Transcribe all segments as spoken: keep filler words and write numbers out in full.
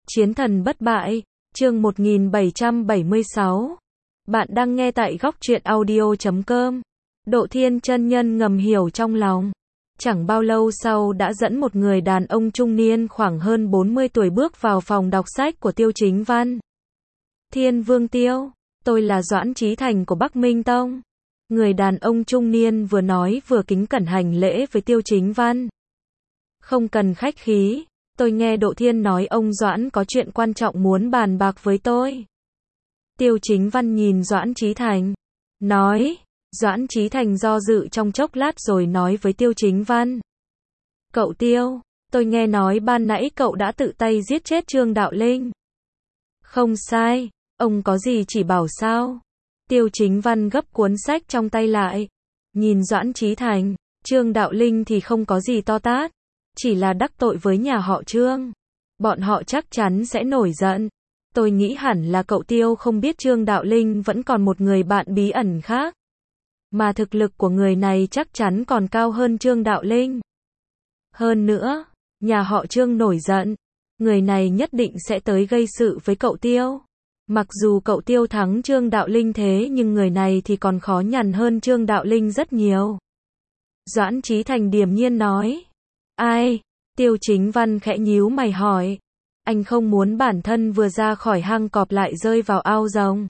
Chiến thần bất bại, chương một nghìn bảy trăm bảy mươi sáu. Bạn đang nghe tại góc truyện audio chấm com. Độ Thiên chân nhân ngầm hiểu trong lòng. Chẳng bao lâu sau đã dẫn một người đàn ông trung niên khoảng hơn bốn mươi tuổi bước vào phòng đọc sách của Tiêu Chính Văn. Thiên Vương Tiêu, tôi là Doãn Chí Thành của Bắc Minh Tông. Người đàn ông trung niên vừa nói vừa kính cẩn hành lễ với Tiêu Chính Văn. Không cần khách khí, tôi nghe Độ Thiên nói ông Doãn có chuyện quan trọng muốn bàn bạc với tôi. Tiêu Chính Văn nhìn Doãn Chí Thành, nói. Doãn Chí Thành do dự trong chốc lát rồi nói với Tiêu Chính Văn. Cậu Tiêu, tôi nghe nói ban nãy cậu đã tự tay giết chết Trương Đạo Linh. Không sai, ông có gì chỉ bảo sao? Tiêu Chính Văn gấp cuốn sách trong tay lại. Nhìn Doãn Chí Thành, Trương Đạo Linh thì không có gì to tát. Chỉ là đắc tội với nhà họ Trương. Bọn họ chắc chắn sẽ nổi giận. Tôi nghĩ hẳn là cậu Tiêu không biết Trương Đạo Linh vẫn còn một người bạn bí ẩn khác. Mà thực lực của người này chắc chắn còn cao hơn Trương Đạo Linh. Hơn nữa, nhà họ Trương nổi giận. Người này nhất định sẽ tới gây sự với cậu Tiêu. Mặc dù cậu Tiêu thắng Trương Đạo Linh thế nhưng người này thì còn khó nhằn hơn Trương Đạo Linh rất nhiều. Doãn Chí Thành điềm nhiên nói. Ai? Tiêu Chính Văn khẽ nhíu mày hỏi. Anh không muốn bản thân vừa ra khỏi hang cọp lại rơi vào ao rồng.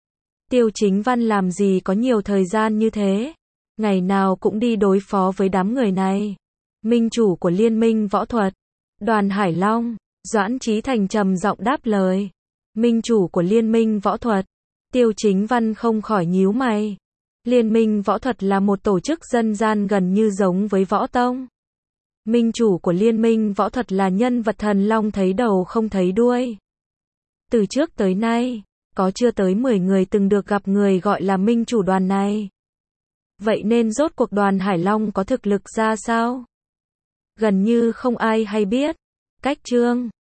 Tiêu Chính Văn làm gì có nhiều thời gian như thế. Ngày nào cũng đi đối phó với đám người này. Minh chủ của Liên minh võ thuật. Đoàn Hải Long. Doãn Chí Thành trầm giọng đáp lời. Minh chủ của Liên minh võ thuật. Tiêu Chính Văn không khỏi nhíu mày. Liên minh võ thuật là một tổ chức dân gian gần như giống với võ tông. Minh chủ của Liên minh võ thuật là nhân vật thần long thấy đầu không thấy đuôi. Từ trước tới nay, có chưa tới mười người từng được gặp người gọi là minh chủ đoàn này. Vậy nên rốt cuộc đoàn Hải Long có thực lực ra sao? Gần như không ai hay biết. Cách Trương